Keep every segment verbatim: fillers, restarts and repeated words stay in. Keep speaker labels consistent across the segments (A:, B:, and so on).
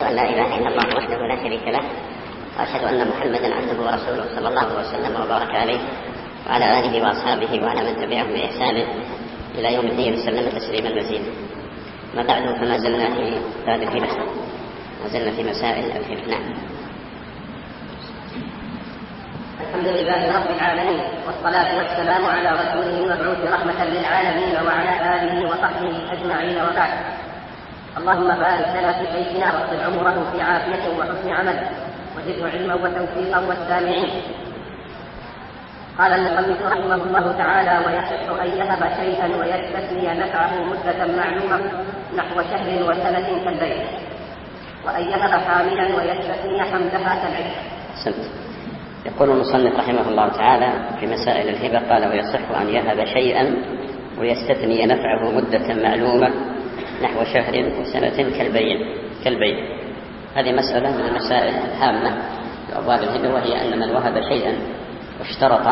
A: أن لا إله إلا الله وحده لا شريك له، وأشهد أن محمدا عبده ورسوله صلى الله وسلم وبارك عليه وعلى آله وأصحابه وعلى من تبعهم بإحسان إلى يوم الدين وسلم تسليما مزيدا. ما بعد، فما زلنا في باب الهبة، ما زلنا في مسائل الهبة. نعم.
B: الحمد لله رب العالمين، والصلاة والسلام على رسوله المبعوث رحمة للعالمين وعلى آله وصحبه أجمعين، وبعد. اللهم بارك لنا في شيخنا واطل عمره في عافية وحسن عمل، وزده علما وتوفيقا والسامعين. قال المصنف رحمه الله تعالى: ويصح أن يهب شيئا ويستثني نفعه مدة معلومة نحو شهر وسنة كالبيع، وأن يهب حاملا ويستثني حملها كالعشق.
A: يقول المصنف رحمه الله تعالى في مسائل الهبة، قال: ويصح أن يهب شيئا ويستثني نفعه مدة معلومة نحو شهر وسنة كالبيع كالبيع هذه مسألة من المسائل الهامة في أبواب الهبة، وهي أن من وهب شيئا واشترط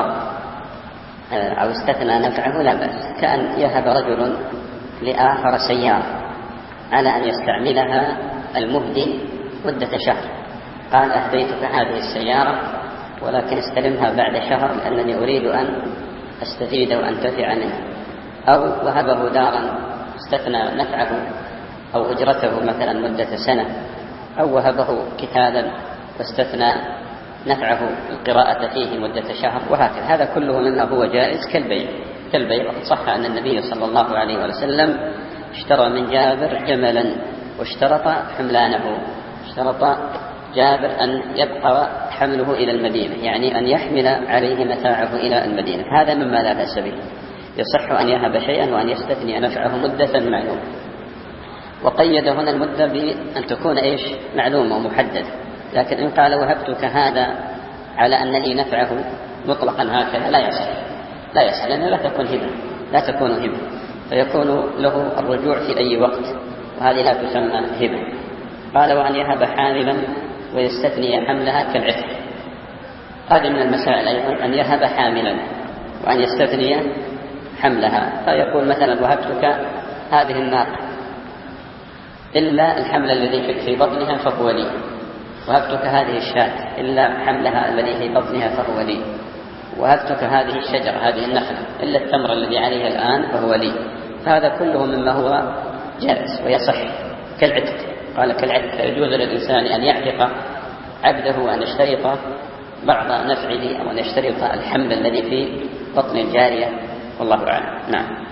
A: أو استثنى نفعه لا بأس، كأن يهب رجل لآخر سيارة على أن يستعملها المهدي مدة شهر، قال: أهديتك هذه السيارة ولكن استلمها بعد شهر لأنني أريد أن أستفيد وأنتفع منها. أو وهبه دارا استثنى نفعه أو أجرته مثلا مدة سنة، أو وهبه كتابا واستثنى نفعه القراءة فيه مدة شهر، وهكذا. هذا كله مما هو جائز كالبيع كالبيع وقد صح أن النبي صلى الله عليه وسلم اشترى من جابر جملا واشترط حملانه، اشترط جابر أن يبقى حمله إلى المدينة، يعني أن يحمل عليه متاعه إلى المدينة. هذا مما لا بأس به. يصح أن يهب شيئا وأن يستثني نفعه مدة معلومة، وقيد هنا المدة بأن تكون إيش معلومة ومحددة. لكن إن قال: وهبتك هذا على أنني نفعه مطلقا هكذا، لا يصح لا يصح لأنه لا تكون هبة لا تكون هبة فيكون له الرجوع في أي وقت، وهذه لا تسمى هبة. قال: وأن يهب حاملا ويستثني حملها كالعتق. هذه من المسائل أيضا، أن يهب حاملا وأن يستثني حملها، فيقول مثلا: وهبتك هذه الناقة إلا الحمل الذي في بطنها فهو لي، وهبتك هذه الشاة إلا حملها الذي في بطنها فهو لي، وهبتك هذه الشجرة هذه النخلة إلا التمر الذي عليها الآن فهو لي. فهذا كله مما هو جائز ويصح كالعتق. قال: كالعتق، يجوز للإنسان أن يعتق عبده وأن يشترط بعض نفعه أو أن يشترط الحمل الذي في بطن الجارية، والله أعلم. نعم.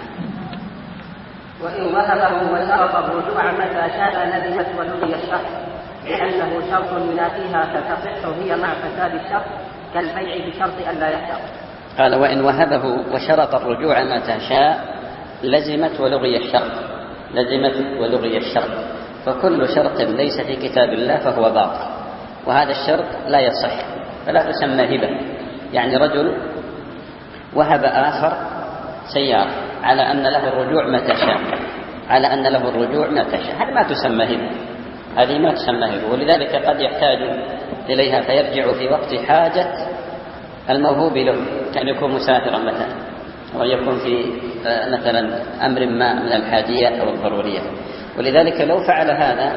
B: وإن وهبه وشرط الرجوع متى شاء لزمت ولغي الشرط، لأنه شرط ينافيها فتصح هي مع فساد الشرط كالبيع بشرط أن لا يحتر.
A: قال: وإن وهبه وشرط الرجوع متى شاء لزمت ولغي الشرط لزمت ولغي الشرط فكل شرط ليس في كتاب الله فهو باطل، وهذا الشرط لا يصح فلا تسمى هبة. يعني رجل وهب آخر سيارة على أن له الرجوع متى شاء على أن له الرجوع متى شاء هذا ما تسمى هبة هذه ما تسمى هبة ولذلك قد يحتاج إليها فيرجع في وقت حاجة الموهوب له، كان يكون مسافرا مثلا ويكون في مثلا أمر ما من الحاجيات أو الضروريات. ولذلك لو فعل هذا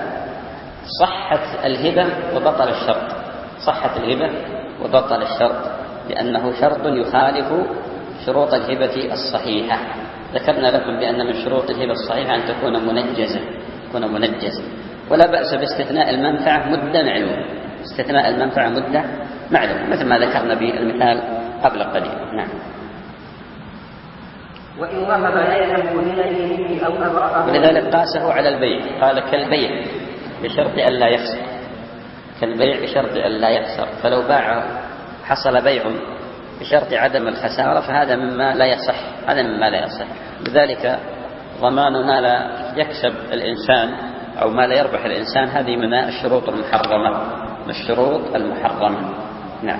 A: صحت الهبة وبطل الشرط صحت الهبة وبطل الشرط لأنه شرط يخالف شروط الهبة الصحيحة. ذكرنا لكم بأن من شروط الهبة الصحيحة أن تكون منجزة تكون منجزة ولا بأس باستثناء المنفعة مدة معلومة استثناء المنفعة مدة معلومة مثل ما ذكرنا بالمثال قبل قليل. نعم.
B: وإن وهب ليله لنبيه أو أبرأه.
A: ولذلك قاسه على البيع، قال كالبيع بشرط أن لا يخسر كالبيع بشرط أن لا يخسر فلو باع حصل بيع بشرط عدم الخسارة فهذا مما لا يصح هذا مما لا يصح. لذلك ضمان ما لا يكسب الإنسان أو ما لا يربح الإنسان هذه من الشروط المحرمة من الشروط المحرمة. نعم.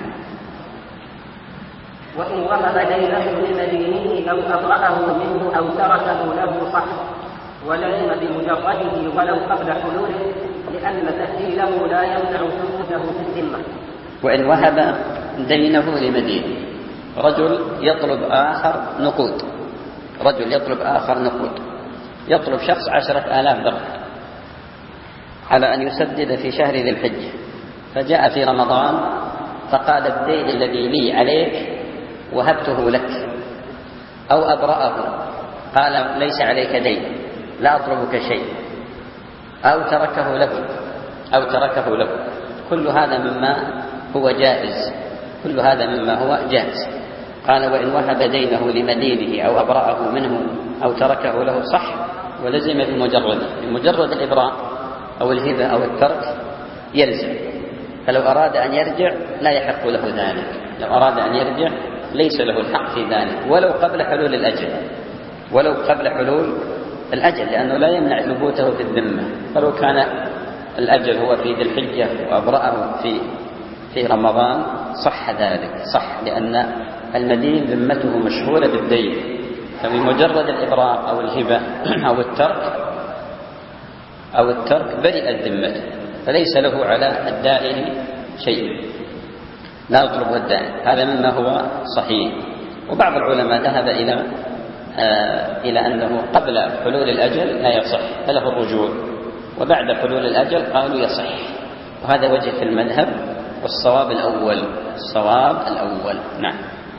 B: وإن وهب دينه لمدينه أو أبرأه منه أو تركه له صح ولزم بمجرده ولو قبل حلوله لأن تسهيله لا يمنع ثبوته في الذمة.
A: وإن وهب دينه لمدينه رجل يطلب آخر نقود رجل يطلب آخر نقود يطلب شخص عشرة آلاف درهم على أن يسدد في شهر ذي الحجة، فجاء في رمضان فقال الدين الذي لي عليك وهبته لك، أو أبرأه قال ليس عليك دين لا أطلبك شيء، أو تركه له أو تركه له كل هذا مما هو جائز، كل هذا مما هو جائز. قال وإن وهب دينه لمدينه أو أبرأه منه أو تركه له صح، ولزم بمجرد بمجرد الإبراء أو الهبة أو الترك يلزم. فلو أراد أن يرجع لا يحق له ذلك، لو أراد أن يرجع ليس له الحق في ذلك ولو قبل حلول الأجل، ولو قبل حلول الأجل، لأنه لا يمنع ثبوته في الذمة. فلو كان الأجل هو في ذي الحجة وأبرأه في في رمضان صح ذلك، صح، لأن المدين ذمته مشغولة بالدين، فبمجرد الإبراء أو الهبة أو الترك أو الترك برئت ذمته، فليس له على الدائن شيء، لا يطلبه الدائن. هذا مما هو صحيح. وبعض العلماء ذهب إلى آه إلى أنه قبل حلول الأجل لا يصح فله الرجوع، وبعد حلول الأجل قالوا يصح، وهذا وجه في المذهب، والصواب الأول، الصواب الأول. نعم.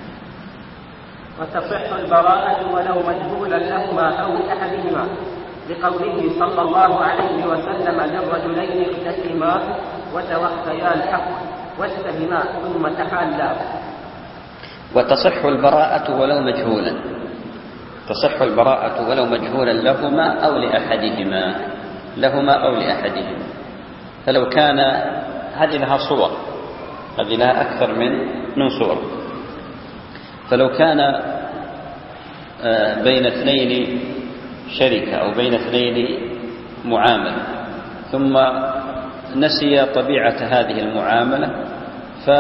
C: وتصح البراءة ولو مجهولا لهما أو لأحدهما، لقوله صلى الله عليه وسلم للرجلين اختسما وتوخيا الحق واستهما ثم تحالا.
A: وتصح البراءة ولو مجهولا، تصح البراءة ولو مجهولا لهما أو لأحدهما، لهما أو لأحدهما. فلو كان هذه لها صور، هذه لها أكثر من من صور. فلو كان بين اثنين شركة أو بين اثنين معاملة، ثم نسي طبيعة هذه المعاملة ف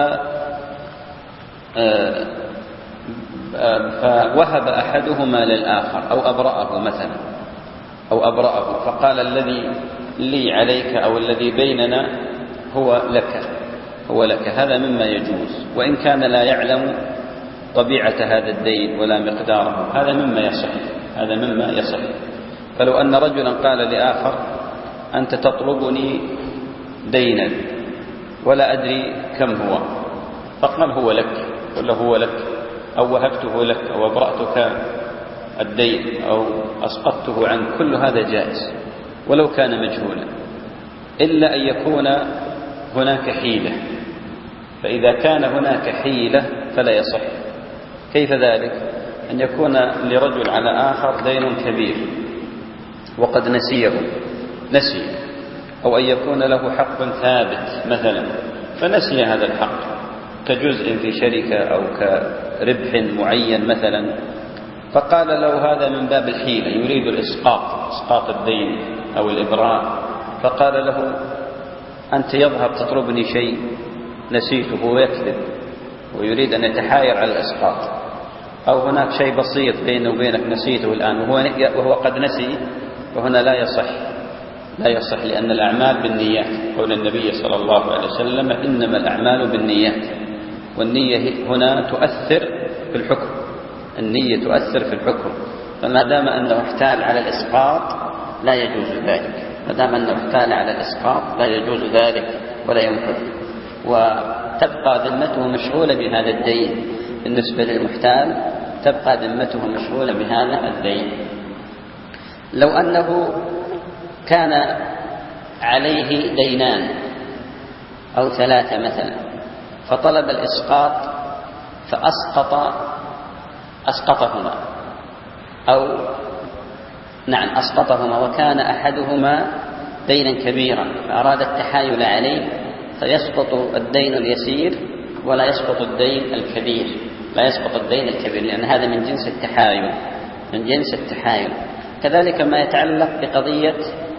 A: فوهب أحدهما للآخر أو أبرأه مثلا، أو أبرأه فقال الذي لي عليك أو الذي بيننا هو لك، هو لك، هذا مما يجوز، وإن كان لا يعلم طبيعة هذا الدين ولا مقداره، هذا مما يصح، هذا مما يصح. فلو أن رجلا قال لآخر أنت تطلبني دينا ولا أدري كم هو، فقال هو لك ولا هو لك، أو وهبته لك أو أبرأتك الدين أو أسقطته عنك، كل هذا جائز ولو كان مجهولا، إلا أن يكون هناك حيلة. فإذا كان هناك حيلة فلا يصح. كيف ذلك؟ أن يكون لرجل على آخر دين كبير وقد نسيه نسي، أو أن يكون له حق ثابت مثلا فنسي هذا الحق كجزء في شركة أو كربح معين مثلا، فقال له هذا من باب الحيلة، يريد الإسقاط، إسقاط الدين أو الإبراء، فقال له أنت يظهر تطلبني شيء نسيته، ويكذب ويريد أن يتحاير على الإسقاط. أو هناك شيء بسيط بينه وبينك نسيته الآن وهو, وهو قد نسي، وهنا لا يصح، لا يصح، لأن الأعمال بالنيات، قول النبي صلى الله عليه وسلم إنما الأعمال بالنيات، والنية هنا تؤثر في الحكم، النية تؤثر في الحكم. فما دام أنه احتال على الإسقاط لا يجوز ذلك، ما دام أنه احتال على الإسقاط لا يجوز ذلك ولا يمكن، وتبقى ذمته مشغولة بهذا الدين. بالنسبة للمحتال تبقى ذمته مشغولة بهذا الدين. لو أنه كان عليه دينان أو ثلاثة مثلا، فطلب الإسقاط فأسقط أسقطهما أو نعم أسقطهما، وكان أحدهما دينا كبيرا فأراد التحايل عليه، فيسقط الدين اليسير ولا يسقط الدين الكبير، لا يسقط الدين الكبير، لأن هذا من جنس التحايل، من جنس التحايل. كذلك ما يتعلق بقضية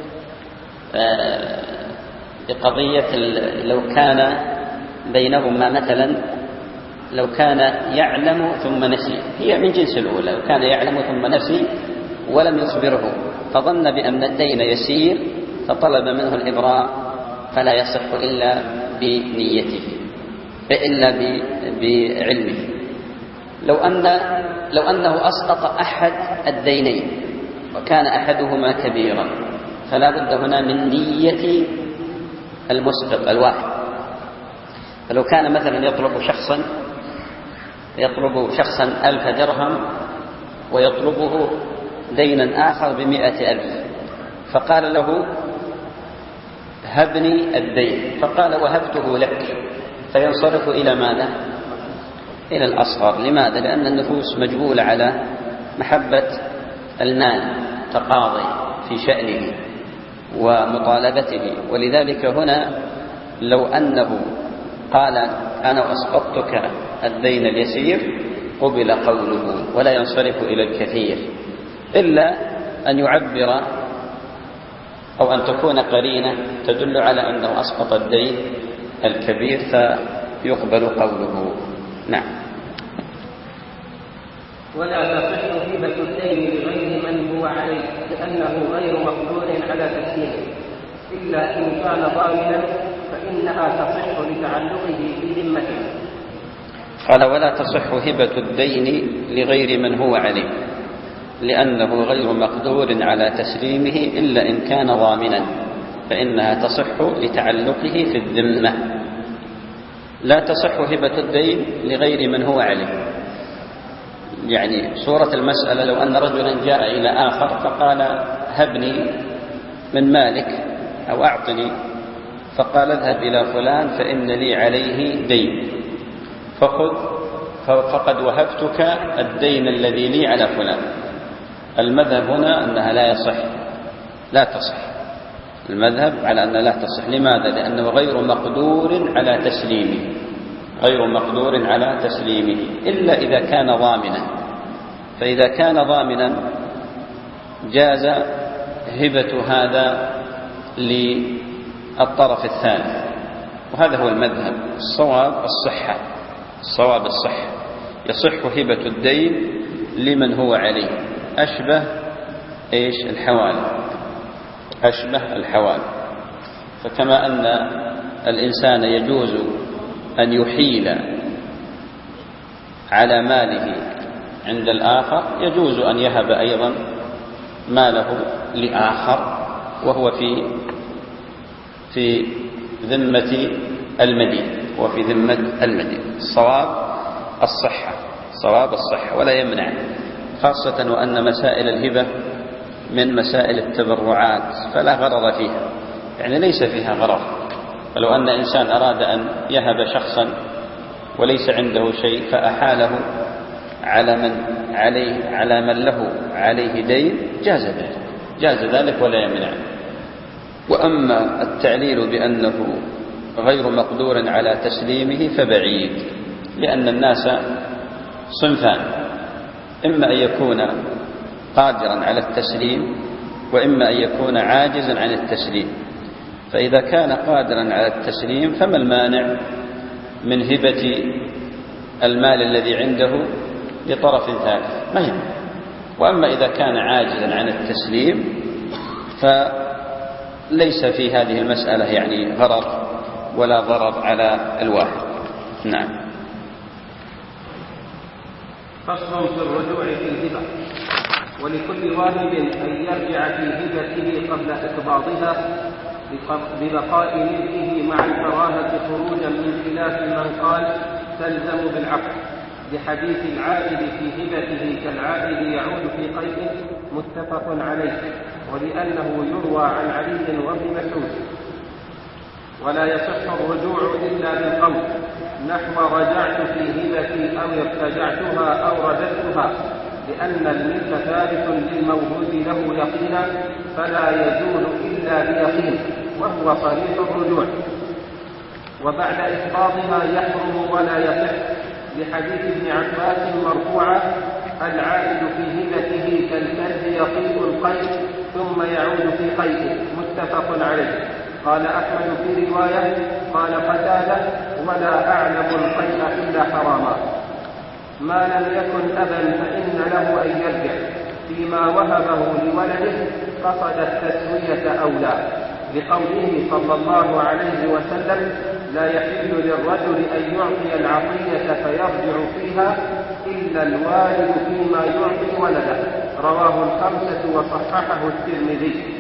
A: بقضية لو كان بينهما مثلا، لو كان يعلم ثم نسي، هي من جنس الأولى، لو كان يعلم ثم نسي ولم يخبره فظن بأن الدين يسير فطلب منه الإبراء، فلا يصح إلا بنيته إلا بعلمه. لو أن لو أنه أسقط أحد الدينين وكان أحدهما كبيرا،
D: فلا بد هنا من نية المسبق الواحد. فلو كان مثلا يطلب شخصا يطلب شخصا ألف درهم ويطلبه دينا آخر بمئة ألف، فقال له هبني الدين، فقال وهبته لك، فينصرف إلى ماذا؟ إلى الأصغر. لماذا؟ لأن النفوس مجبولة على محبة المال، تقاضي في شأنه ومطالبته. ولذلك هنا لو أنه قال أنا أسقطتك الدين اليسير قبل قوله ولا ينصرف إلى الكثير، إلا أن يعبر أو أن تكون قرينة تدل على أنه أسقط الدين الكبير فيقبل قوله. نعم.
C: ولا تصح هبة الدين لغير من هو عليه لأنه غير مقدور على تسليمه إلا إن كان ضامنا فإنها تصح لتعلقه بذمته.
D: قال ولا تصح هبة الدين لغير من هو عليه لأنه غير مقدور على تسليمه إلا إن كان ضامنا فإنها تصح لتعلقه في الذمة. لا تصح هبة الدين لغير من هو عليه، يعني صورة المسألة لو أن رجلا جاء إلى آخر فقال هبني من مالك أو أعطني، فقال اذهب إلى فلان فإن لي عليه دين فخذ فقد وهبتك الدين الذي لي على فلان. المذهب هنا أنها لا يصح، لا تصح. المذهب على أنها لا تصح. لماذا؟ لأنه غير مقدور على تسليمه، غير مقدور على تسليمه إلا إذا كان ضامنا. فإذا كان ضامنا جاز هبة هذا للطرف الثاني، وهذا هو المذهب. الصواب الصحة، الصواب الصحة. يصح هبة الدين لمن هو عليه، أشبه إيش؟ الحوالي، أشبه الحوالي. فكما أن الإنسان يجوز أن يحيل على ماله عند الآخر، يجوز أن يهب أيضا ماله لآخر وهو في في ذمة المدين وفي ذمة المدين. الصواب الصحة، صواب الصحة ولا يمنع، خاصة وأن مسائل الهبة من مسائل التبرعات فلا غرض فيها، يعني ليس فيها غرض. فلو أن إنسان أراد أن يهب شخصا وليس عنده شيء فأحاله على من عليه على من له عليه دين جاز ذلك، جاز ذلك ولا يمنع. وأما التعليل بأنه غير مقدور على تسليمه فبعيد، لأن الناس صنفان، إما أن يكون قادرا على التسليم وإما أن يكون عاجزا عن التسليم. فإذا كان قادرا على التسليم فما المانع من هبة المال الذي عنده لطرف ثالث؟ ما يمنع. وأما إذا كان عاجزا عن التسليم فليس في هذه المسألة يعني غرر ولا ضرر على الواحد. نعم.
C: فصل في الرجوع في الهبة. ولكل واجب أن يرجع في هبته قبل إقباضها ببقاء ملكه مع الكراهة خروجا من خلاف من قال تلزم بالعقد، لحديث العائد في هبته كالعائد يعود في قيد متفق عليه، ولأنه يروى عن علي وابن مسعود. ولا يصح الرجوع إلا بالقول نحو رجعت في هبتي أو ارتجعتها أو رددتها، لأن الملك ثابت للموجود له يقينا فلا يزول إلا بيقين، وهو صريح الرجوع. وبعد إسقاطها يحرم ولا يصح، لحديث ابن عباس مرفوعا العائد في هبته كالكلب يقيء القيد ثم يعود في قيده، متفق عليه. قال أحمد في رواية قال قتادة ولا أعلم القيء إلا حراما. ما لم يكن أبا فإن له أن يرجع، فيما وهبه لولده قصد التسوية أو لا، لقوله صلى الله عليه وسلم لا يحل للرجل أن يعطي العطية فيرجع فيها إلا الوالد فيما يعطي ولده. رواه الخمسة وصححه الترمذي.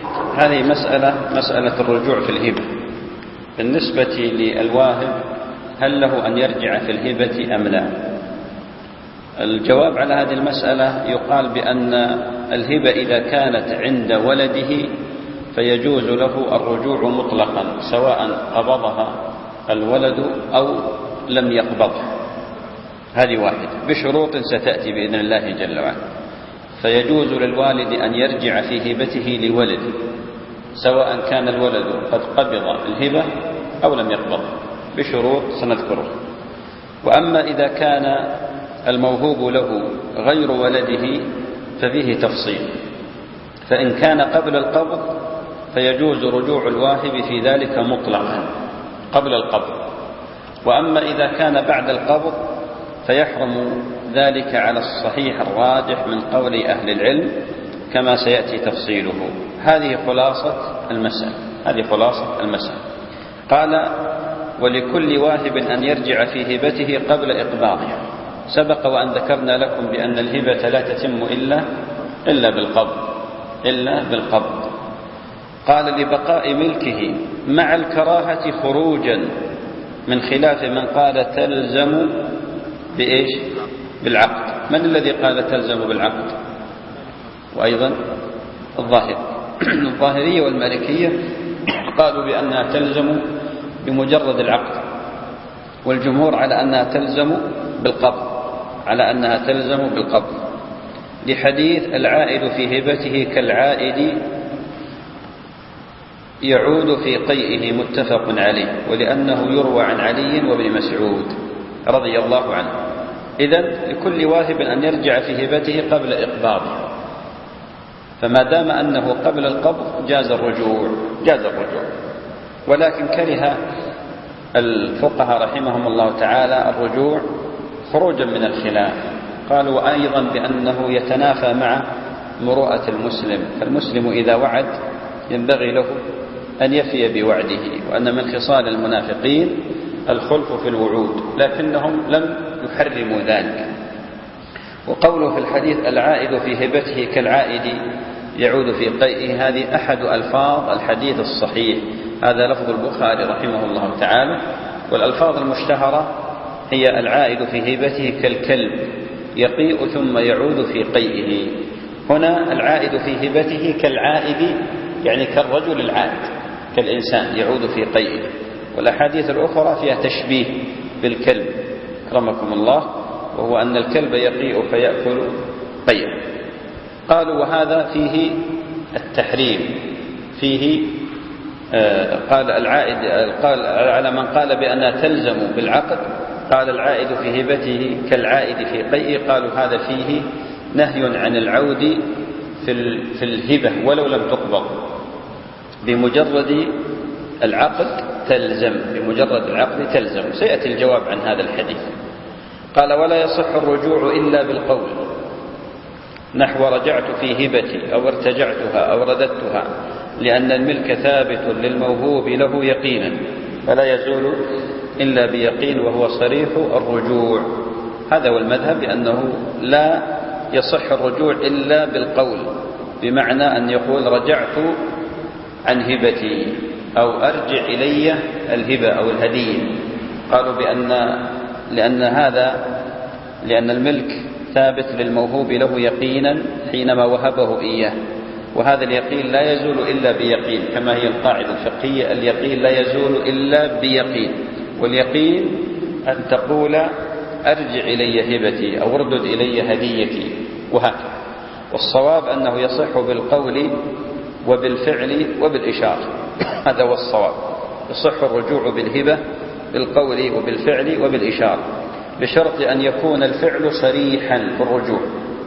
D: هذه مسألة مسألة الرجوع في الهبة. بالنسبة للواهب هل له أن يرجع في الهبة أم لا؟ الجواب على هذه المسألة يقال بأن الهبة إذا كانت عند ولده فيجوز له الرجوع مطلقا سواء قبضها الولد أو لم يقبضها. هذه واحدة بشروط ستأتي بإذن الله جل وعلا. فيجوز للوالد أن يرجع في هبته لولده سواء كان الولد قد قبض الهبة أو لم يقبض بشروط سنذكرها. وأما إذا كان الموهوب له غير ولده ففيه تفصيل. فإن كان قبل القبض فيجوز رجوع الواهب في ذلك مطلقا قبل القبض. وأما إذا كان بعد القبض فيحرم ذلك على الصحيح الراجح من قول أهل العلم كما سيأتي تفصيله. هذه خلاصة المسألة. هذه خلاصة المسألة. قال: ولكل واهب أن يرجع في هبته قبل إقباضها. سبق وأن ذكرنا لكم بأن الهبة لا تتم إلا إلا بالقبض إلا بالقبض. قال: لبقاء ملكه مع الكراهة خروجا من خلاف من قال تلزم بإيش؟ بالعقد. من الذي قال تلزم بالعقد؟ وأيضا الظاهر الظاهرية والمالكية قالوا بأنها تلزم بمجرد العقد، والجمهور على أنها تلزم بالقبض على أنها تلزم بالقبض لحديث: العائد في هبته كالعائد يعود في قيئه، متفق عليه، ولأنه يروى عن علي وابن مسعود رضي الله عنه. إذن لكل واهب أن يرجع في هبته قبل إقباضه، فما دام أنه قبل القبض جاز الرجوع جاز الرجوع ولكن كره الفقهاء رحمهم الله تعالى الرجوع خروجا من الخلاف. قالوا وأيضا بأنه يتنافى مع مروءة المسلم، فالمسلم إذا وعد ينبغي له أن يفي بوعده، وأن من خصال المنافقين الخلف في الوعود، لكنهم لم يحرموا ذلك. وقوله في الحديث: العائد في هبته كالعائد يعود في قيئه، هذه أحد ألفاظ الحديث الصحيح. هذا لفظ البخاري رحمه الله تعالى. والألفاظ المشتهرة هي: العائد في هبته كالكلب يقيء ثم يعود في قيئه. هنا العائد في هبته كالعائد يعني كالرجل العائد، كالإنسان يعود في قيئه. والأحاديث الأخرى فيها تشبيه بالكلب أكرمكم الله، وهو أن الكلب يقيء فيأكل قيئا. قالوا وهذا فيه التحريم، فيه آه قال العائد قال على من قال بأنها تلزم بالعقد، قال العائد في هبته كالعائد في قيئه، قالوا هذا فيه نهي عن العود في في الهبة ولو لم تقبض، بمجرد العقد تلزم بمجرد العقد تلزم. سيأتي الجواب عن هذا الحديث. قال: ولا يصح الرجوع إلا بالقول، نحو رجعت في هبتي أو ارتجعتها أو رددتها، لأن الملك ثابت للموهوب له يقينا فلا يزول إلا بيقين، وهو صريح الرجوع. هذا هو المذهب، بأنه لا يصح الرجوع إلا بالقول، بمعنى أن يقول رجعت عن هبتي أو أرجع إلي الهبة أو الهدية. قالوا بأن لأن هذا لأن الملك ثابت للموهوب له يقينا حينما وهبه إياه، وهذا اليقين لا يزول إلا بيقين، كما هي القاعدة الفقهية: اليقين لا يزول إلا بيقين. واليقين أن تقول أرجع إلي هبتي أو اردد إلي هديتي، وهكذا. والصواب أنه يصح بالقول وبالفعل وبالإشارة، هذا هو الصواب. يصح الرجوع بالهبة بالقول وبالفعل وبالإشارة، بشرط أن يكون الفعل صريحا في الرجوع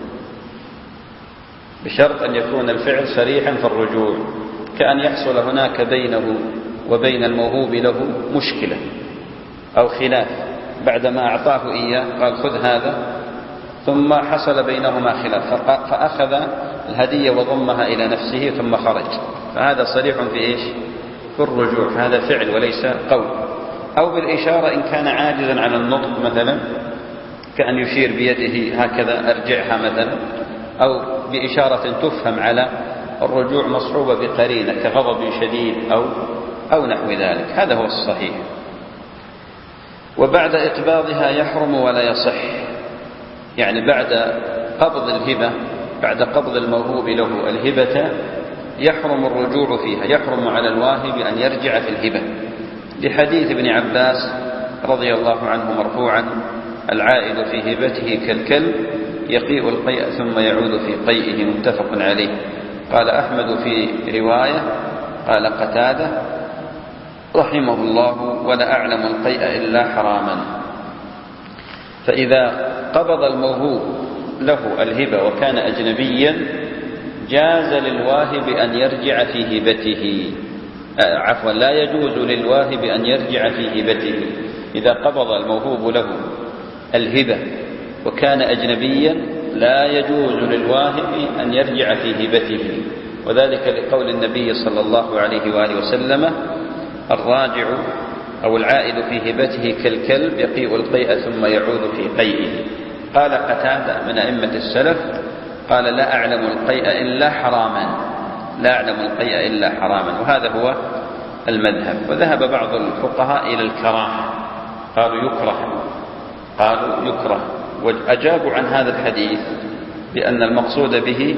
D: بشرط أن يكون الفعل صريحا في الرجوع كأن يحصل هناك بينه وبين الموهوب له مشكلة أو خلاف، بعدما أعطاه إياه قال خذ هذا، ثم حصل بينهما خلاف فأخذ الهدية وضمها إلى نفسه ثم خرج، فهذا صريح في إيش؟ في الرجوع، هذا فعل وليس قول. أو بالإشارة إن كان عاجزا عن النطق مثلا، كأن يشير بيده هكذا أرجعها مثلا، أو بإشارة تفهم على الرجوع مصحوبة بقرينة كغضب شديد أو أو نحو ذلك، هذا هو الصحيح. وبعد إقباضها يحرم ولا يصح، يعني بعد قبض الهبة، بعد قبض الموهوب له الهبة يحرم الرجوع فيها، يحرم على الواهب أن يرجع في الهبة، لحديث ابن عباس رضي الله عنه مرفوعا: العائد في هبته كالكلب يقيء القيء ثم يعود في قيئه، متفق عليه. قال أحمد في رواية، قال قتادة رحمه الله: ولا أعلم القيء إلا حراما. فإذا قبض الموهوب له الهبة وكان أجنبيا جاز للواهب أن يرجع في هبته، آه عفوا لا يجوز للواهب أن يرجع في هبته. إذا قبض الموهوب له الهبة وكان أجنبيا لا يجوز للواهب أن يرجع في هبته، وذلك لقول النبي صلى الله عليه وآله وسلم: الراجع أو العائد في هبته كالكلب يقيء القيء ثم يعود في قيئه. قال قتادة من أئمة السلف، قال: لا أعلم القيء إلا حراما، لا أعلم القيء إلا حراما، وهذا هو المذهب. وذهب بعض الفقهاء إلى الكراهة، قالوا يكره، قالوا يكره، وأجابوا عن هذا الحديث بأن المقصود به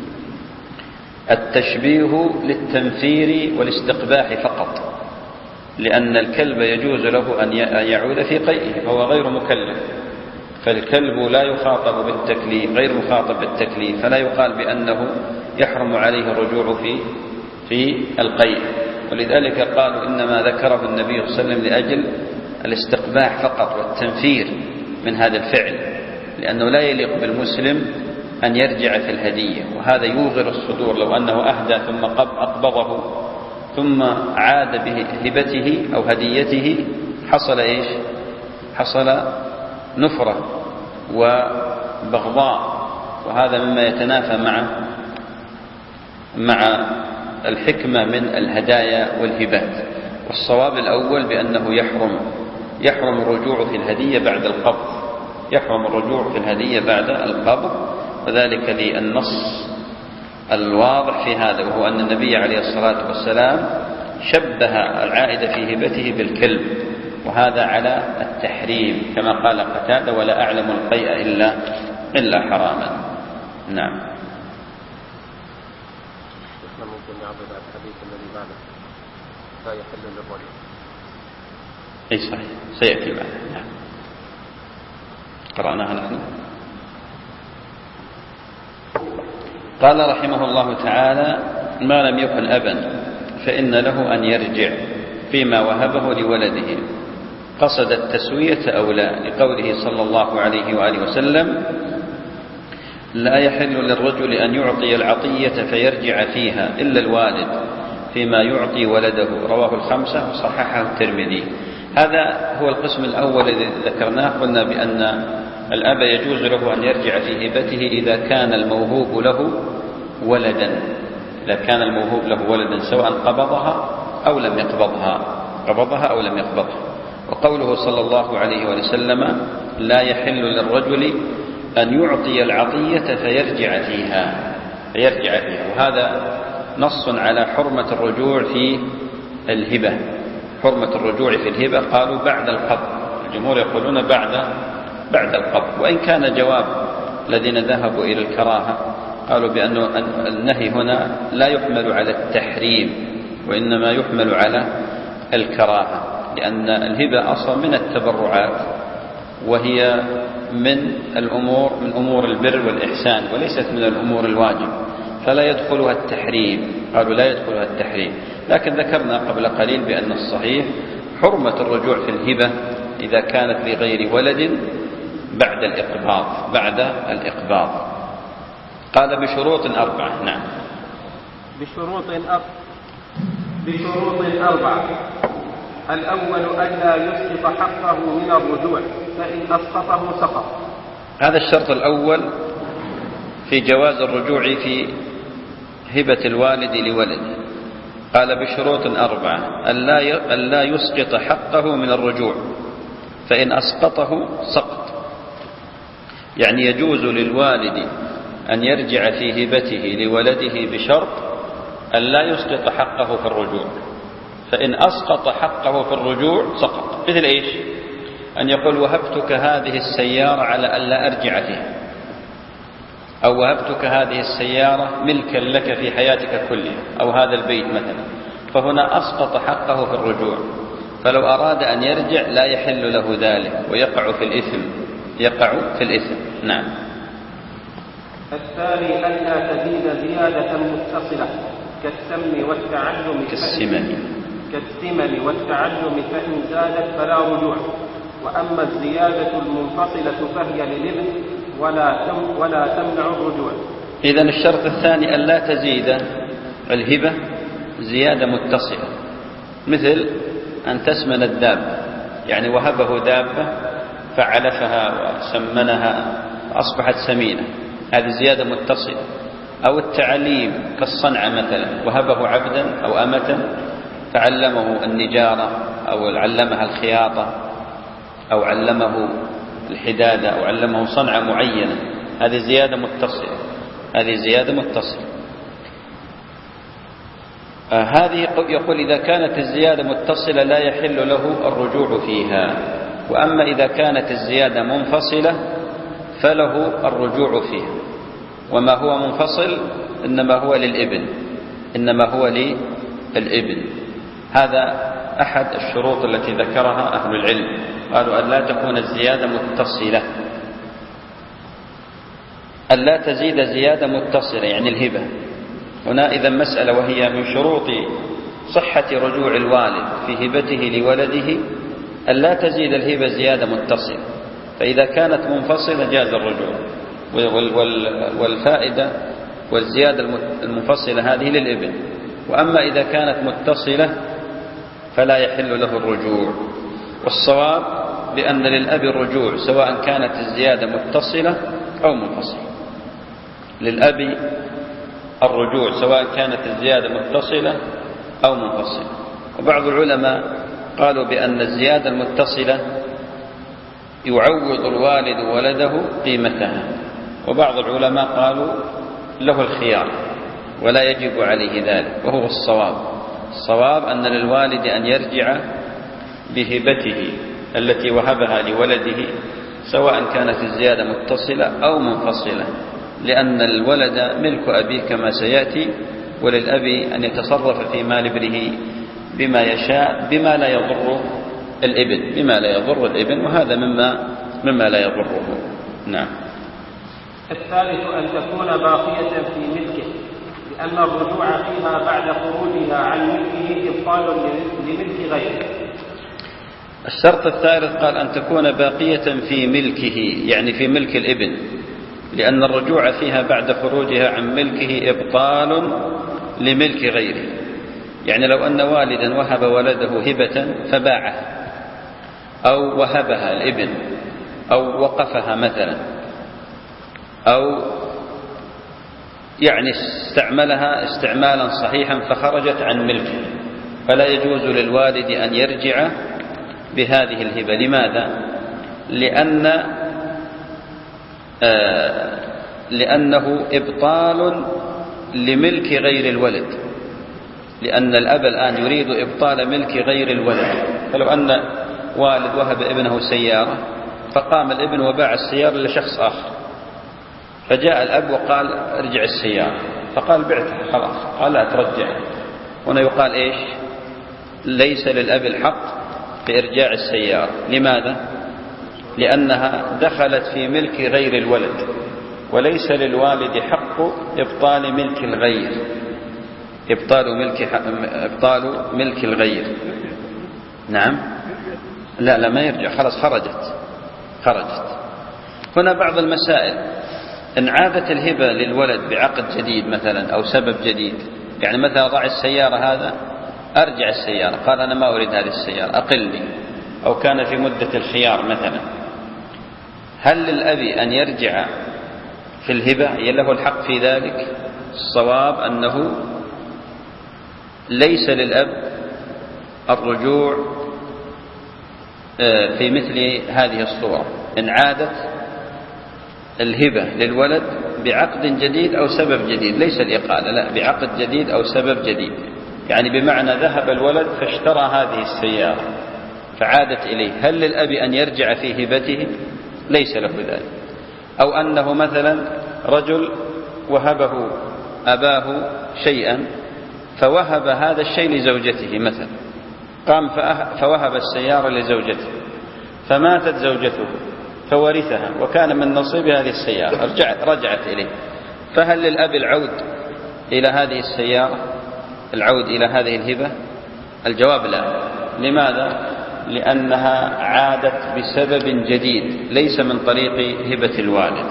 D: التشبيه للتنفير والاستقباح فقط، لأن الكلب يجوز له أن يعود في قيئه فهو غير مكلف، فالكلب لا يخاطب بالتكليف، غير مخاطب بالتكليف، فلا يقال بأنه يحرم عليه الرجوع في في القيء. ولذلك قالوا إنما ذكره النبي صلى الله عليه وسلم لأجل الاستقباح فقط والتنفير من هذا الفعل، لأنه لا يليق بالمسلم أن يرجع في الهدية، وهذا يوغر الصدور. لو أنه أهدى ثم أقبضه ثم عاد بهبته أو هديته حصل إيش؟ حصل نفرة وبغضاء، وهذا مما يتنافى مع مع الحكمة من الهدايا والهبات. والصواب الأول بأنه يحرم يحرم الرجوع في الهدية بعد القبض، يحرم الرجوع في الهدية بعد القبض، وذلك للنص الواضح في هذا، وهو أن النبي عليه الصلاة والسلام شبه العائد في هبته بالكلب، وهذا على التحريم كما قال قتادة: ولا أعلم القيء إلا إلا حراما. نعم.
C: ممكن نعرض الحديث الذي بعده: لا يحل للرجل.
D: أي صحيح، سيأتي بعد. نعم. قرأناها نحن. قال رحمه الله تعالى: ما لم يكن أبا فإن له أن يرجع فيما وهبه لولده، قصد التسوية أو لا، لقوله صلى الله عليه وآله وسلم: لا يحل للرجل أن يعطي العطية فيرجع فيها إلا الوالد فيما يعطي ولده، رواه الخمسة وصححه الترمذي. هذا هو القسم الأول الذي ذكرناه، قلنا بأن الأب يجوز له أن يرجع في هبته إذا كان الموهوب له ولدا، إذا كان الموهوب له ولدا سواء قبضها أو لم يقبضها، قبضها أو لم يقبضها. وقوله صلى الله عليه وسلم: لا يحل للرجل أن يعطي العطية فيرجع فيها فيرجع فيها وهذا نص على حرمة الرجوع في الهبة، حرمة الرجوع في الهبة. قالوا بعد القبض، الجمهور يقولون بعد بعد القبض، وإن كان جواب الذين ذهبوا إلى الكراهة قالوا بأن النهي هنا لا يحمل على التحريم وإنما يحمل على الكراهة، لأن الهبة أصلا من التبرعات، وهي من الأمور من أمور البر والإحسان، وليست من الأمور الواجب، فلا يدخلها التحريم. قالوا لا يدخلها التحريم، لكن ذكرنا قبل قليل بأن الصحيح حرمة الرجوع في الهبة إذا كانت لغير ولد بعد الإقباض بعد الإقباض قال بشروط أربعة. نعم.
C: بشروط أربعة بشروط أربعة الأول ألا يسقط حقه من الرجوع، فإن أسقطه سقط.
D: هذا الشرط الأول في جواز الرجوع في هبة الوالد لولده. قال بشروط أربعة: ألا يسقط حقه من الرجوع، فإن أسقطه سقط، يعني يجوز للوالد أن يرجع في هبته لولده بشرط أن لا يسقط حقه في الرجوع، فإن أسقط حقه في الرجوع سقط. مثل إيش؟ أن يقول وهبتك هذه السيارة على أن لا أرجع فيها، أو وهبتك هذه السيارة ملكا لك في حياتك كلها، أو هذا البيت مثلا، فهنا أسقط حقه في الرجوع، فلو أراد أن يرجع لا يحل له ذلك ويقع في الإثم، يقع في الإثم. نعم.
C: الثاني ألا تزيد زيادة متصلة كالسمن والتعلم
D: كالسمن
C: كالسمن والتعلم فإن زادت فلا رجوع. وأما الزيادة المنفصلة فهي للابن ولا تم ولا تمنع الرجوع.
D: إذن الشرط الثاني ألا تزيد الهبة زيادة متصلة، مثل أن تسمن الدابة، يعني وهبه دابة فعلفها وسمنها أصبحت سمينة، هذه زيادة متصلة. أو التعليم كالصنعة مثلا، وهبه عبدا أو أمة فعلمه النجارة أو علمها الخياطة أو علمه الحدادة أو علمه صنعة معينة، هذه زيادة متصلة، هذه زيادة متصلة. آه هذه يقول إذا كانت الزيادة متصلة لا يحل له الرجوع فيها. وأما إذا كانت الزيادة منفصلة فله الرجوع فيها. وما هو منفصل إنما هو للابن، إنما هو للابن. هذا أحد الشروط التي ذكرها أهل العلم، قالوا أن لا تكون الزيادة متصلة، أن لا تزيد زيادة متصلة يعني الهبة. هنا إذا مسألة وهي من شروط صحة رجوع الوالد في هبته لولده أن لا تزيد الهبة زيادة متصلة، فإذا كانت منفصلة جاز الرجوع. والفائدة والزيادة المنفصلة هذه للابن. وأما إذا كانت متصلة فلا يحل له الرجوع. والصواب بأن للأب الرجوع سواء كانت الزيادة متصلة أو منفصلة، للأب الرجوع سواء كانت الزيادة متصلة أو منفصلة. وبعض العلماء قالوا بأن الزيادة المتصلة يعوض الوالد ولده قيمتها، وبعض العلماء قالوا له الخيار ولا يجب عليه ذلك، وهو الصواب. الصواب أن للوالد أن يرجع بهبته التي وهبها لولده سواء كانت الزيادة متصلة أو منفصلة، لأن الولد ملك أبيه كما سيأتي، وللأب أن يتصرف في مال ابنه بما يشاء بما لا يضر الابن، بما لا يضر الابن، وهذا مما مما لا يضره. نعم.
C: الثالث أن تكون باقية في ملكه، لأن الرجوع فيها بعد خروجها عن ملكه إبطال لملك غيره.
D: الشرط الثالث قال أن تكون باقية في ملكه، يعني في ملك الابن، لأن الرجوع فيها بعد خروجها عن ملكه إبطال لملك غيره. يعني لو أن والدا وهب ولده هبة فباعه أو وهبها الابن أو وقفها مثلا، أو يعني استعملها استعمالا صحيحا فخرجت عن ملكه، فلا يجوز للوالد أن يرجع بهذه الهبة. لماذا؟ لأن آه لأنه إبطال لملك غير الولد، لأن الأب الآن يريد إبطال ملك غير الولد. فلو أن والد وهب ابنه سيارة فقام الابن وباع السيارة لشخص آخر، فجاء الأب وقال ارجع السيارة، فقال بعتها خلاص، قال لا ترجع. هنا يقال إيش؟ ليس للأب الحق في إرجاع السيارة. لماذا؟ لأنها دخلت في ملك غير الولد، وليس للوالد حق إبطال ملك الغير، إبطال ملك إبطال ملك الغير. نعم. لا لا ما يرجع، خلاص خرجت خرجت. هنا بعض المسائل، إن عادت الهبة للولد بعقد جديد مثلا أو سبب جديد، يعني مثلا ضع السيارة هذا أرجع السيارة، قال أنا ما أريد هذه السيارة أقلني، أو كان في مدة الخيار مثلا، هل للأب أن يرجع في الهبة؟ له الحق في ذلك؟ الصواب أنه ليس للأب الرجوع في مثل هذه الصورة. إن عادت الهبة للولد بعقد جديد أو سبب جديد، ليس الإقالة، لا، بعقد جديد أو سبب جديد. يعني بمعنى ذهب الولد فاشترى هذه السيارة فعادت إليه، هل للأب أن يرجع في هبته؟ ليس له ذلك. أو أنه مثلا رجل وهبه أباه شيئا فوهب هذا الشيء لزوجته مثلا، قام فوهب السيارة لزوجته فماتت زوجته فورثها وكان من نصيب هذه السيارة، رجعت, رجعت إليه، فهل للأب العود إلى هذه السيارة، العود إلى هذه الهبة؟ الجواب لا. لماذا؟ لأنها عادت بسبب جديد ليس من طريق هبة الوالد.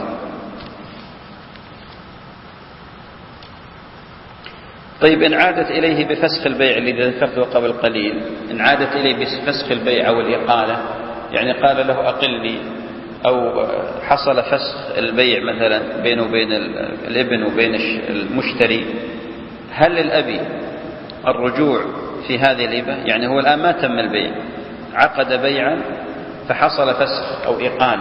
D: طيب إن عادت إليه بفسخ البيع الذي ذكرته قبل قليل، إن عادت إليه بفسخ البيع أو الإقالة، يعني قال له أقلني، أو حصل فسخ البيع مثلا بينه وبين الابن وبين المشتري، هل للأب الرجوع في هذه الهبة؟ يعني هو الآن ما تم البيع، عقد بيعا فحصل فسخ أو إقالة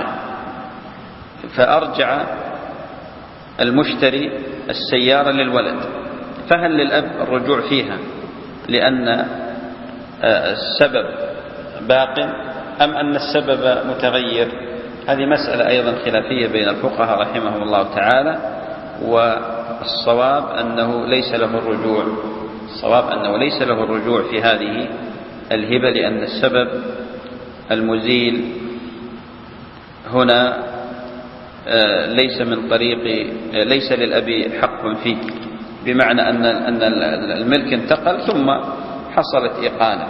D: فأرجع المشتري السيارة للولد، فهل للأب الرجوع فيها لأن السبب باق أم أن السبب متغير؟ هذه مسألة أيضا خلافية بين الفقهاء رحمهم الله تعالى، والصواب أنه ليس له الرجوع، الصواب أنه ليس له الرجوع في هذه الهبة، لأن السبب المزيل هنا ليس من طريق، ليس للأب حق فيه، بمعنى أن أن الملك انتقل ثم حصلت إقالة.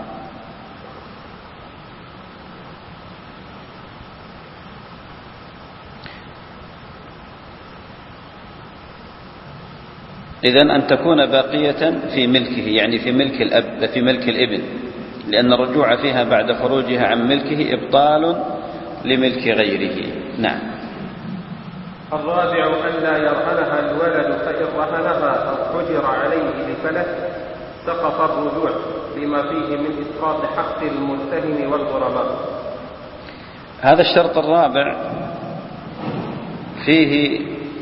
D: إذن أن تكون باقية في ملكه، يعني في ملك الأب، في ملك الابن، لأن الرجوع فيها بعد خروجها عن ملكه إبطال لملك غيره. نعم.
C: الرابع أن لا يرهنها الولد، فإن رهنها أو حجر عليه بفلس سقط الرجوع لما فيه من إسقاط حق المرتهن والغرماء.
D: هذا الشرط الرابع فيه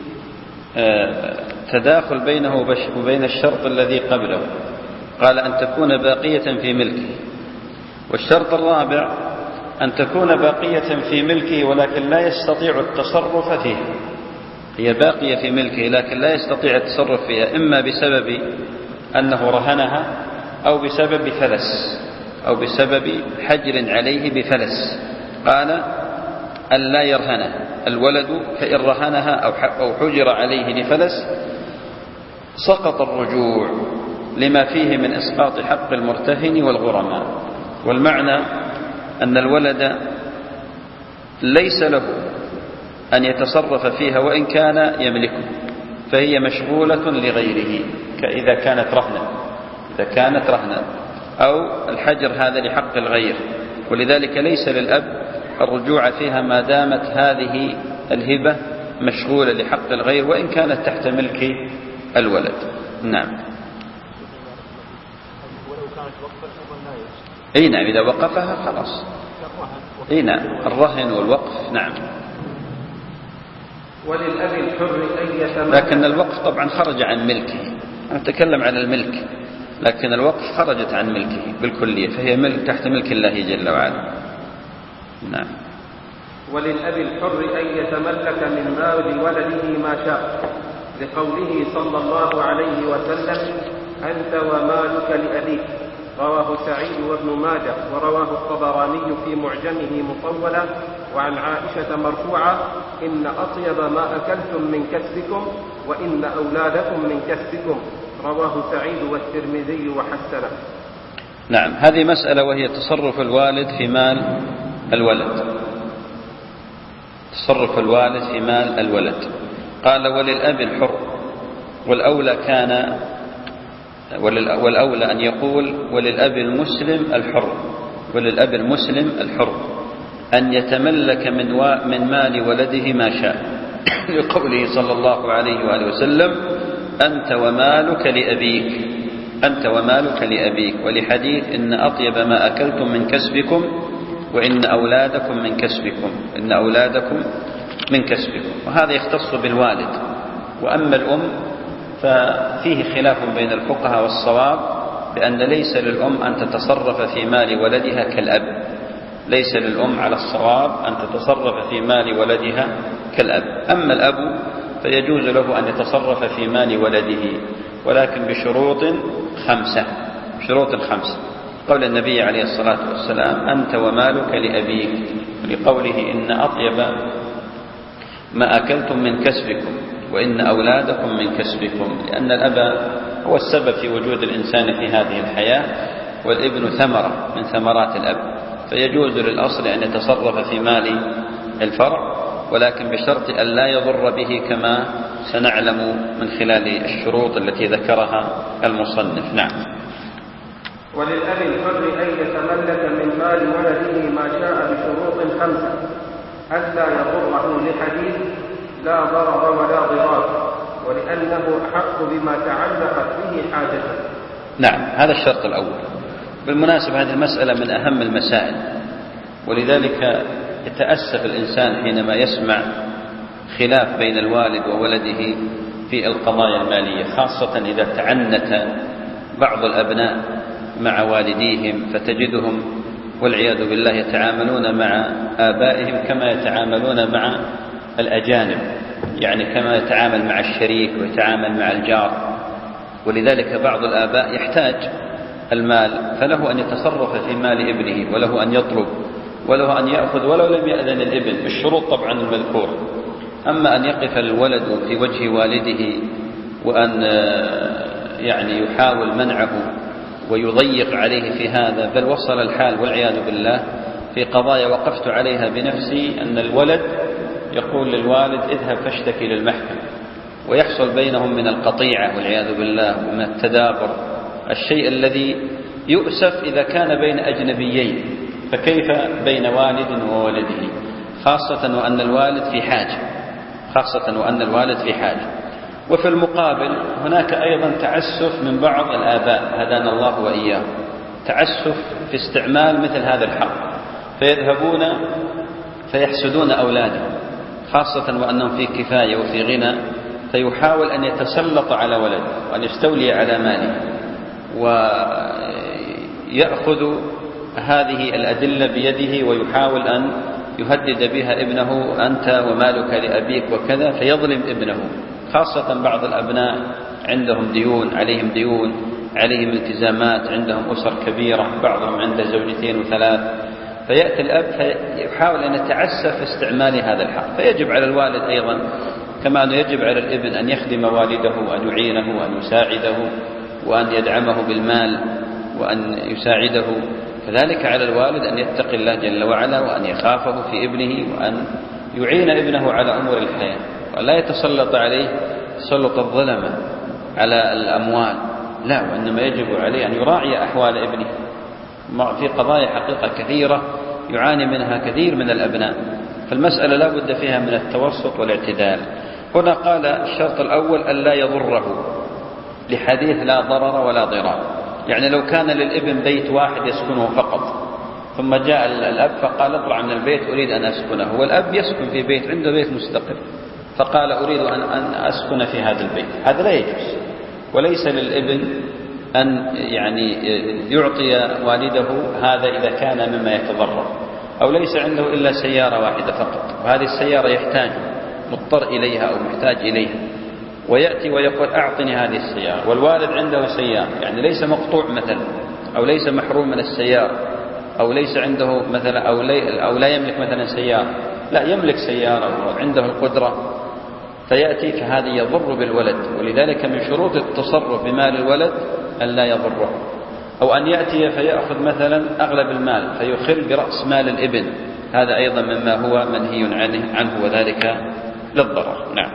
D: تداخل بينه وبين الشرط الذي قبله، قال أن تكون باقية في ملكه، والشرط الرابع أن تكون باقية في ملكه ولكن لا يستطيع التصرف فيها. هي باقية في ملكه لكن لا يستطيع التصرف فيها، إما بسبب أنه رهنها أو بسبب فلس أو بسبب حجر عليه بفلس. قال أن لا يرهنها الولد، فإن رهنها أو حجر عليه لفلس سقط الرجوع لما فيه من إسقاط حق المرتهن والغرماء. والمعنى أن الولد ليس له أن يتصرف فيها وإن كان يملكه، فهي مشغولة لغيره، كإذا كانت رهنا، إذا كانت رهنا أو الحجر هذا لحق الغير، ولذلك ليس للأب الرجوع فيها ما دامت هذه الهبة مشغولة لحق الغير وإن كانت تحت ملك الولد. نعم. اي نعم، إذا وقفها خلاص. اي نعم، الرهن والوقف. نعم.
C: وللأب الحر أن يتملك،
D: لكن الوقف طبعا خرج عن ملكه، نتكلم عن الملك، لكن الوقف خرجت عن ملكه بالكلية، فهي ملك تحت ملك الله جل وعلا. نعم.
C: وللأب الحر أن يتملك من مال ولده ما شاء، لقوله صلى الله عليه وسلم: أنت ومالك لأبيك، رواه سعيد وابن ماجه، ورواه الطبراني في معجمه مطولا، وعن عائشة مرفوعة: إن أطيب ما أكلتم من كسبكم وإن أولادكم من كسبكم، رواه سعيد والترمذي وحسنه.
D: نعم، هذه مسألة وهي تصرف الوالد في مال الولد، تصرف الوالد في مال الولد. قال: وللأب الحر، والأولى كان والأولى أن يقول وللأب المسلم الحر، وللأب المسلم الحر أن يتملك من, من مال ولده ما شاء، لقوله صلى الله عليه وآله وسلم: أنت ومالك لأبيك، أنت ومالك لأبيك، ولحديث: إن أطيب ما أكلتم من كسبكم وإن أولادكم من كسبكم، إن أولادكم من كسبكم. وهذا يختص بالوالد، وأما الأم ففيه خلاف بين الفقهاء والصواب بأن ليس للأم أن تتصرف في مال ولدها كالأب، ليس للأم على الصواب أن تتصرف في مال ولدها كالأب. أما الأب فيجوز له أن يتصرف في مال ولده، ولكن بشروط خمسة، شروط خمسة. قول النبي عليه الصلاة والسلام: أنت ومالك لأبيك، لقوله: إن أطيب ما أكلتم من كسبكم وإن أولادكم من كسبكم، لأن الأب هو السبب في وجود الإنسان في هذه الحياة، والابن ثمرة من ثمرات الأب، فيجوز للأصل أن يتصرف في مال الفرع، ولكن بشرط أن لا يضر به كما سنعلم من خلال الشروط التي ذكرها المصنف. نعم.
C: وللأب الحر أن يتملك من مال ولده ما شاء بشروط خمسة: ألا يضره لحديث لا ضرر ولا ضرار، ولأنه أحق بما تعلقت به حاجته.
D: نعم، هذا الشرط الأول. بالمناسبة هذه المسألة من أهم المسائل، ولذلك يتأسف الإنسان حينما يسمع خلاف بين الوالد وولده في القضايا المالية، خاصة إذا تعنت بعض الأبناء مع والديهم، فتجدهم والعياذ بالله يتعاملون مع آبائهم كما يتعاملون مع الأجانب، يعني كما يتعامل مع الشريك ويتعامل مع الجار. ولذلك بعض الآباء يحتاج المال، فله أن يتصرف في مال ابنه، وله أن يطلب، وله أن يأخذ ولو لم يأذن الابن، بالشروط طبعا المذكورة. أما أن يقف الولد في وجه والده وأن يعني يحاول منعه ويضيق عليه في هذا، بل وصل الحال والعياذ بالله في قضايا وقفت عليها بنفسي أن الولد يقول للوالد: اذهب فاشتكي للمحكمة، ويحصل بينهم من القطيعة والعياذ بالله ومن التدابر، الشيء الذي يؤسف إذا كان بين أجنبيين، فكيف بين والد وولده، خاصة وأن الوالد في حاجة، خاصة وأن الوالد في حاجة. وفي المقابل هناك أيضا تعسف من بعض الآباء هدانا الله وإياه، تعسف في استعمال مثل هذا الحق، فيذهبون فيحسدون أولادهم، خاصة وأنهم في كفاية وفي غنى، فيحاول أن يتسلط على ولده وأن يستولي على ماله، ويأخذ هذه الأدلة بيده ويحاول أن يهدد بها ابنه: أنت ومالك لأبيك وكذا، فيظلم ابنه. خاصة بعض الأبناء عندهم ديون، عليهم ديون، عليهم التزامات، عندهم أسر كبيرة، بعضهم عنده زوجتين وثلاث، فيأتي الأب فيحاول أن يتعسف في استعمال هذا الحق. فيجب على الوالد أيضا كما أنه يجب على الابن أن يخدم والده وأن يعينه وأن يساعده وأن يدعمه بالمال وأن يساعده، كذلك على الوالد أن يتقي الله جل وعلا وأن يخافه في ابنه وأن يعين ابنه على أمور الحياة، ولا يتسلط عليه تسلط الظلمة على الأموال، لا، وإنما يجب عليه أن يراعي أحوال ابنه في قضايا حقيقة كثيرة يعاني منها كثير من الأبناء، فالمسألة لا بد فيها من التوسط والاعتدال. هنا قال الشرط الأول ألا يضره لحديث لا ضرر ولا ضرار، يعني لو كان للابن بيت واحد يسكنه فقط، ثم جاء الأب فقال: اطلع من البيت أريد أن أسكنه، والأب يسكن في بيت عنده بيت مستقل، فقال: أريد أن أسكن في هذا البيت، هذا لا يجوز. وليس للابن أن يعني يعطي والده هذا إذا كان مما يتضرر، أو ليس عنده إلا سيارة واحدة فقط، وهذه السيارة يحتاج مضطر إليها أو محتاج إليها، ويأتي ويقول: أعطني هذه السيارة، والوالد عنده سيارة، يعني ليس مقطوع مثلا، أو ليس محروم من السيارة، أو ليس عنده مثلا أو, لي أو لا يملك مثلا سيارة، لا يملك سيارة وعنده القدرة، فيأتي فهذا يضر بالولد. ولذلك من شروط التصرف بمال الولد أن لا يضره، أو أن يأتي فيأخذ مثلا أغلب المال فيخل برأس مال الابن، هذا أيضا مما هو منهي عنه, عنه وذلك للضرر. نعم.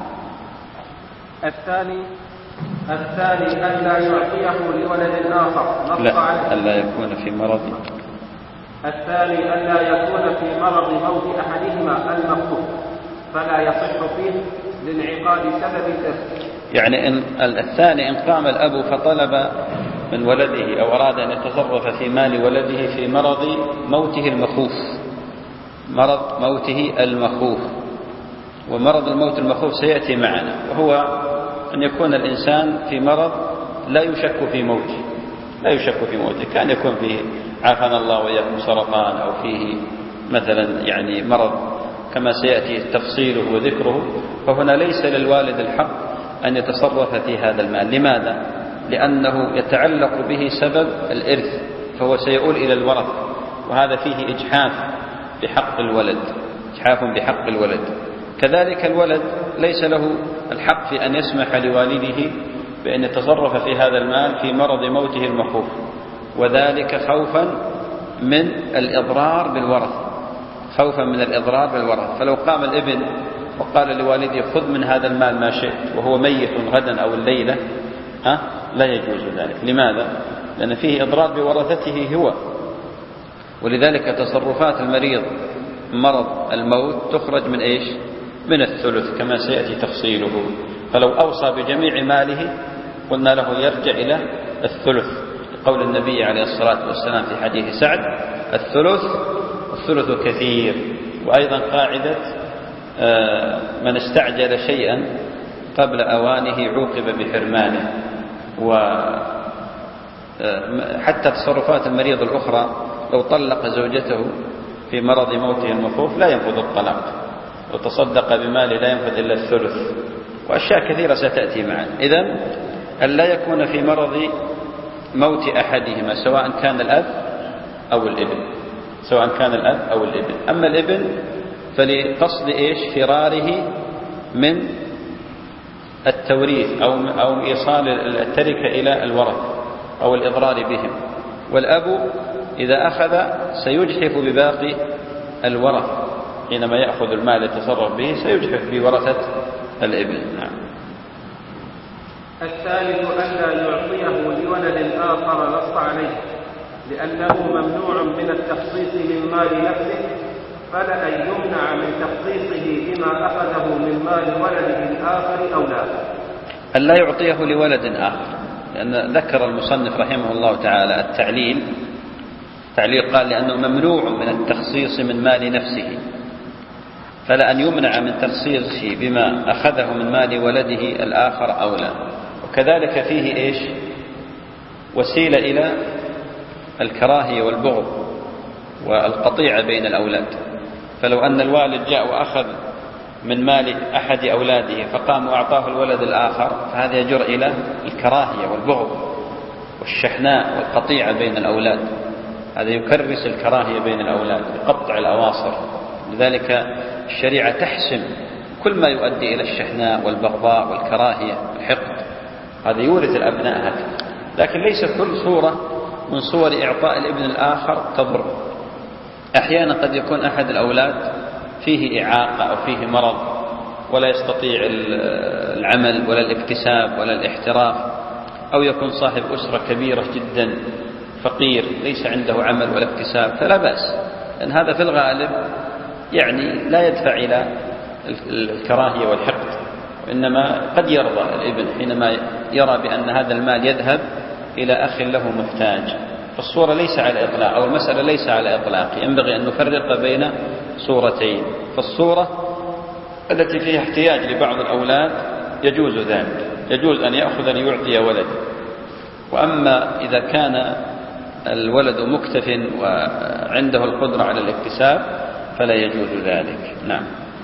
C: الثاني الثاني أن لا يعطيه لولد آخر،
D: لا، أن لا يكون في مرض
C: الثاني أن لا يكون في مرض موت أحدهما المخوف، فلا يصح فيه لانعقاد سبب التسليم.
D: يعني إن الثاني إن قام الأب فطلب من ولده أو أراد أن يتصرف في مال ولده في مرض موته المخوف، مرض موته المخوف، ومرض الموت المخوف سيأتي معنا، وهو أن يكون الإنسان في مرض لا يشك في موته، لا يشك في موته، كان يكون فيه عافانا الله وإياكم سرطان، أو فيه مثلا يعني مرض كما سيأتي تفصيله وذكره، فهنا ليس للوالد الحق أن يتصرف في هذا المال. لماذا؟ لأنه يتعلق به سبب الإرث، فهو سيؤول إلى الورث، وهذا فيه إجحاف بحق الولد، إجحاف بحق الولد. كذلك الولد ليس له الحق في أن يسمح لوالده بأن يتصرف في هذا المال في مرض موته المخوف، وذلك خوفا من الإضرار بالورث، خوفا من الإضرار بالورث. فلو قام الابن وقال لوالده خذ من هذا المال ما شئت وهو ميت غدا أو الليلة، ها لا يجوز ذلك. لماذا؟ لأن فيه إضرار بورثته هو، ولذلك تصرفات المريض مرض الموت تخرج من إيش؟ من الثلث كما سيأتي تفصيله. فلو أوصى بجميع ماله قلنا له يرجع إلى الثلث، قول النبي عليه الصلاة والسلام في حديث سعد الثلث الثلث كثير. وأيضا قاعدة من استعجل شيئا قبل أوانه عوقب بحرمانه. وحتى تصرفات المريض الأخرى لو طلق زوجته في مرض موته المخوف لا ينفذ الطلاق، وتصدق بماله لا ينفذ إلا الثلث، وأشياء كثيرة ستأتي معنا. إذن أن لا يكون في مرض موت أحدهما سواء كان الأب أو الابن، سواء كان الأب أو الابن. أما الابن فلقصد إيش؟ فراره من التوريث أو أو إيصال التركة إلى الورث أو الإضرار بهم. والأب إذا أخذ سيجحف بباقي الورث، حينما يأخذ المال يتصرف به سيجحف بورثة الابن. نعم.
C: الثالث ألا يعطيه لولد آخر نص عليه، لأنه ممنوع من التخصيص من مال نفسه، فلا أن يمنع من تخصيصه بما أخذه من مال ولده الآخر أو لا.
D: ألا يعطيه لولد آخر، لأن ذكر المصنف رحمه الله تعالى التعليل، تعليل قال لأنه ممنوع من التخصيص من مال نفسه، فلا أن يمنع من تخصيصه بما أخذه من مال ولده الآخر أو لا. وكذلك فيه إيش؟ وسيلة إلى الكراهية والبغض والقطيعة بين الأولاد. فلو أن الوالد جاء وأخذ من مال أحد أولاده فقام وأعطاه الولد الآخر، فهذا يجر إلى الكراهية والبغض والشحناء والقطيعة بين الأولاد، هذا يكرس الكراهية بين الأولاد بقطع الأواصر. لذلك الشريعة تحسم كل ما يؤدي إلى الشحناء والبغضاء والكراهية والحقد، هذا يورث الأبناء هكذا. لكن ليس كل صورة من صور إعطاء الابن الآخر تضر. أحيانا قد يكون أحد الأولاد فيه إعاقة أو فيه مرض ولا يستطيع العمل ولا الاكتساب ولا الاحتراف، أو يكون صاحب أسرة كبيرة جدا فقير ليس عنده عمل ولا اكتساب، فلا بأس، لأن هذا في الغالب يعني لا يدفع إلى الكراهية والحقد، وإنما قد يرضى الابن حينما يرى بأن هذا المال يذهب إلى أخ له محتاج. فالصورة ليس على إطلاق، أو المسألة ليس على إطلاق، ينبغي أن نفرق بين صورتين. فالصورة التي فيها احتياج لبعض الأولاد يجوز ذلك، يجوز أن يأخذ ليعطي ولد. وأما إذا كان الولد مكتف وعنده القدرة على الاكتساب فلا يجوز ذلك. نعم.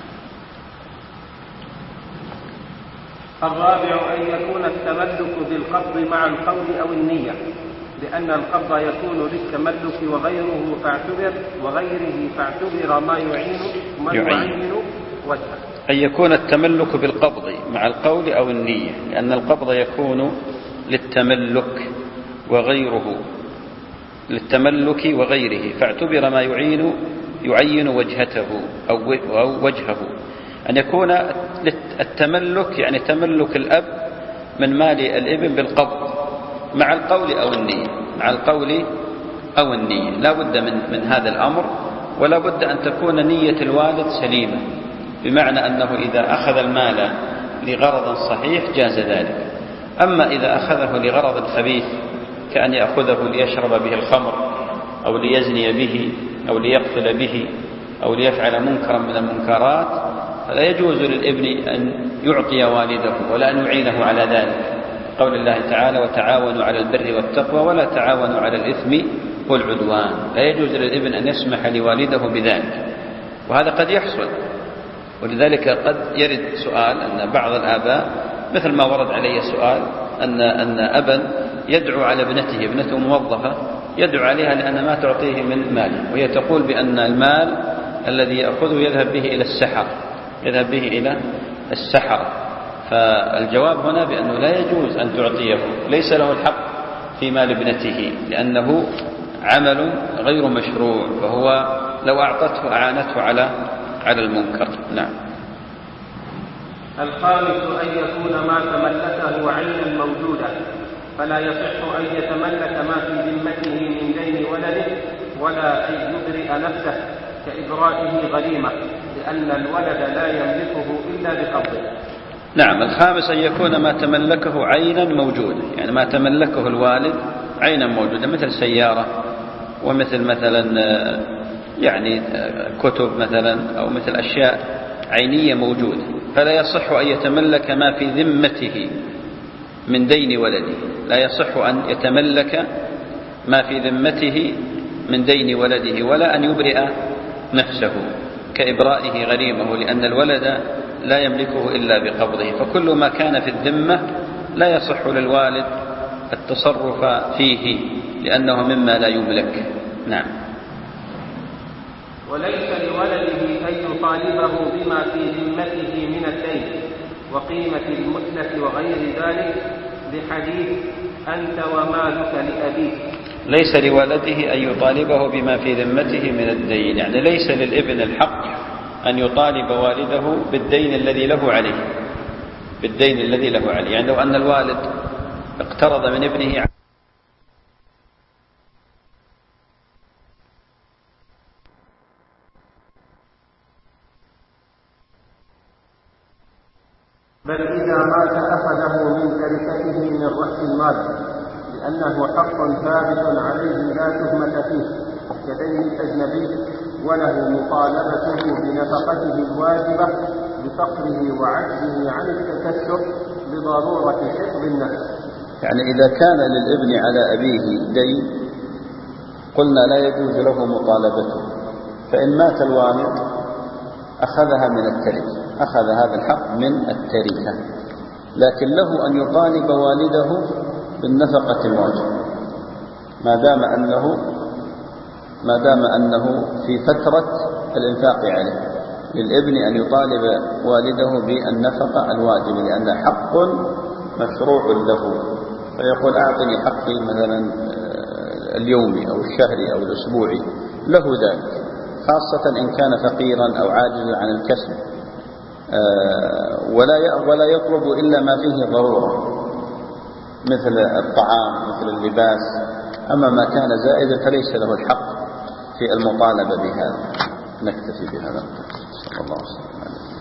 C: الرابع أن يكون التملك بالقبض مع القول أو النية، لأن القبض يكون للتملك وغيره فاعتبر وغيره فاعتبر ما يعين ما يعين وجهه.
D: أن يكون التملك بالقبض مع القول أو النية، لأن القبض يكون للتملك وغيره للتملك وغيره فاعتبر ما يعين يعين وجهته أو وجهه. أن يكون التملك يعني تملك الأب من مال الابن بالقبض مع القول أو النية، مع القول أو النية لا بد من, من هذا الأمر، ولا بد أن تكون نية الوالد سليمة، بمعنى أنه إذا أخذ المال لغرض صحيح جاز ذلك. أما إذا أخذه لغرض خبيث كأن يأخذه ليشرب به الخمر أو ليزني به أو ليقتل به أو ليفعل منكرا من المنكرات، فلا يجوز للابن أن يعطي والده ولا أن يعينه على ذلك. قول الله تعالى: وتعاونوا على البر والتقوى ولا تعاونوا على الإثم والعدوان. لا يجوز للابن أن يسمح لوالده بذلك، وهذا قد يحصل. ولذلك قد يرد سؤال أن بعض الآباء، مثل ما ورد علي سؤال أن أن أبا يدعو على ابنته، ابنته موظفة، يدعو عليها لأن ما تعطيه من ماله، وهي تقول بأن المال الذي يأخذه يذهب به إلى السحر يذهب به إلى السحر فالجواب هنا بأنه لا يجوز أن تعطيه، ليس له الحق في مال ابنته، لأنه عمل غير مشروع، فهو لو أعطته أعانته على على المنكر. نعم.
C: الخامس أن يكون ما تملكه عينا موجودا، فلا يصح أن يتملك ما في ذمته من دين ولده ولا أن يبرئ نفسه كإبرائه غريمة، لأن الولد لا يملكه إلا بقبضه.
D: نعم. الخامس أن يكون ما تملكه عينا موجودا، يعني ما تملكه الوالد عينا موجودا، مثل سيارة، ومثل مثلا يعني كتب مثلا، أو مثل أشياء عينية موجودة، فلا يصح أن يتملك ما في ذمته من دين ولده. لا يصح أن يتملك ما في ذمته من دين ولده ولا أن يبرئ نفسه كإبرائه غريمه، لأن الولد لا يملكه إلا بقبضه. فكل ما كان في الذمة لا يصح للوالد التصرف فيه، لأنه مما لا يملك. نعم.
C: وليس لولده أن يطالبه بما في ذمته من الدين وقيمة المثلة وغير ذلك، بحديث أنت ومالك لأبيك.
D: ليس لولده أن يطالبه بما في ذمته من الدين، يعني ليس للابن الحق أن يطالب والده بالدين الذي له عليه بالدين الذي له عليه يعني لو أن الوالد اقترض من ابنه
C: بل إذا مات أخذه من تركته من رأس المال، لأنه حق ثابت عليه لا تهمة فيه كدين الأجنبي، وله مطالبته بنفقته الواجبة بفقره وعجزه عن التكسب بضرورة حفظ النفس.
D: يعني إذا كان للابن على أبيه دين قلنا لا يجوز له مطالبته، فإن مات الوالد أخذها من التركة، أخذ هذا الحق من التركة، لكن له أن يطالب والده بالنفقة الواجبة ما دام أنه ما دام أنه في فترة الإنفاق عليه. للابن أن يطالب والده بالنفقة الواجبة لأنه حق مشروع له، فيقول أعطني حقي مثلا اليومي أو الشهري أو الأسبوعي، له ذلك، خاصة إن كان فقيرا أو عاجزا عن الكسب، ولا ولا يطلب إلا ما فيه ضرورة مثل الطعام مثل اللباس. أما ما كان زائدا فليس له الحق في المطالبة بهذا. نكتفي بهذا. صلى الله عليه وسلم.